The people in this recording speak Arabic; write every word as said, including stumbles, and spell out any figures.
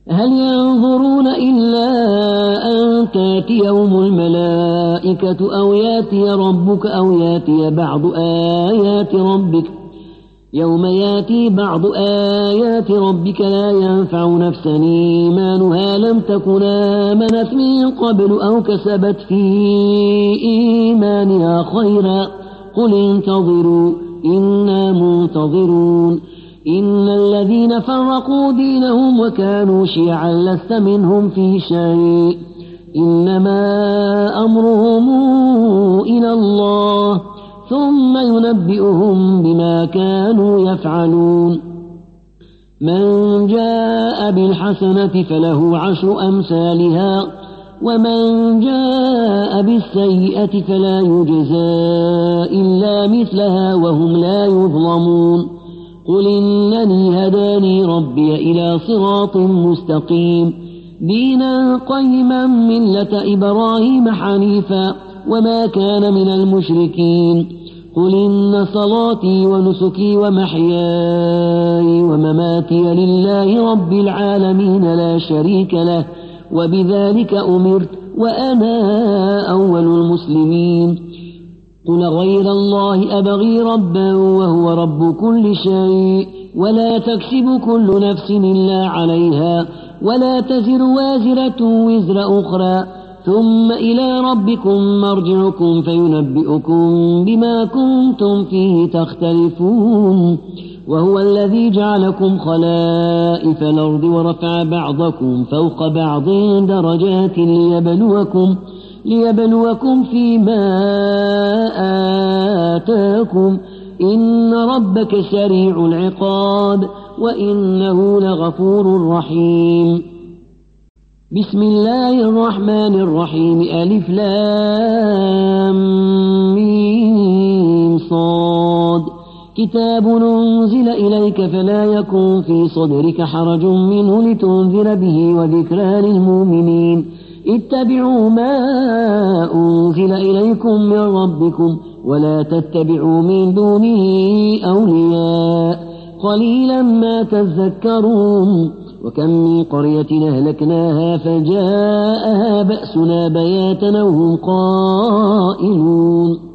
هل ينظرون إلا أن تأتيهم الملائكة أو يأتي ربك أو يأتي بعض آيات ربك يوم يأتي بعض آيات ربك لا ينفع نفسا إيمانها لم تكن آمنت من قبل أو كسبت في إيمانها خيرا قل انتظروا إنا منتظرون إن الذين فرقوا دينهم وكانوا شيعا لست منهم في شيء إنما أمرهم إلى الله ثم ينبئهم بما كانوا يفعلون من جاء بالحسنة فله عشر أمثالها ومن جاء بالسيئة فلا يجزى إلا مثلها وهم لا يظلمون قل إنني هداني ربي إلى صراط مستقيم دينا قيما ملة إبراهيم حنيفا وما كان من المشركين قل إن صلاتي ونسكي ومحياي ومماتي لله رب العالمين لا شريك له وبذلك أمرت وأنا أول المسلمين قل غير الله أبغي ربا وهو رب كل شيء ولا تكسب كل نفس إلا عليها ولا تزر وازرة وزر أخرى ثم إلى ربكم مرجعكم فينبئكم بما كنتم فيه تختلفون وهو الذي جعلكم خلائف الأرض ورفع بعضكم فوق بعض درجات ليبلوكم ليبلوكم فيما آتاكم إن ربك سريع العقاب وإنه لغفور رحيم بسم الله الرحمن الرحيم ألف لام ميم صاد كتاب أنزل إليك فلا يكن في صدرك حرج منه لتنذر به وذكرى للمؤمنين اتبعوا ما أنزل إليكم من ربكم ولا تتبعوا من دونه أولياء قليلا ما تذكرون وكم من قرية أهلكناها فجاءها بأسنا بياتا وهم قائلون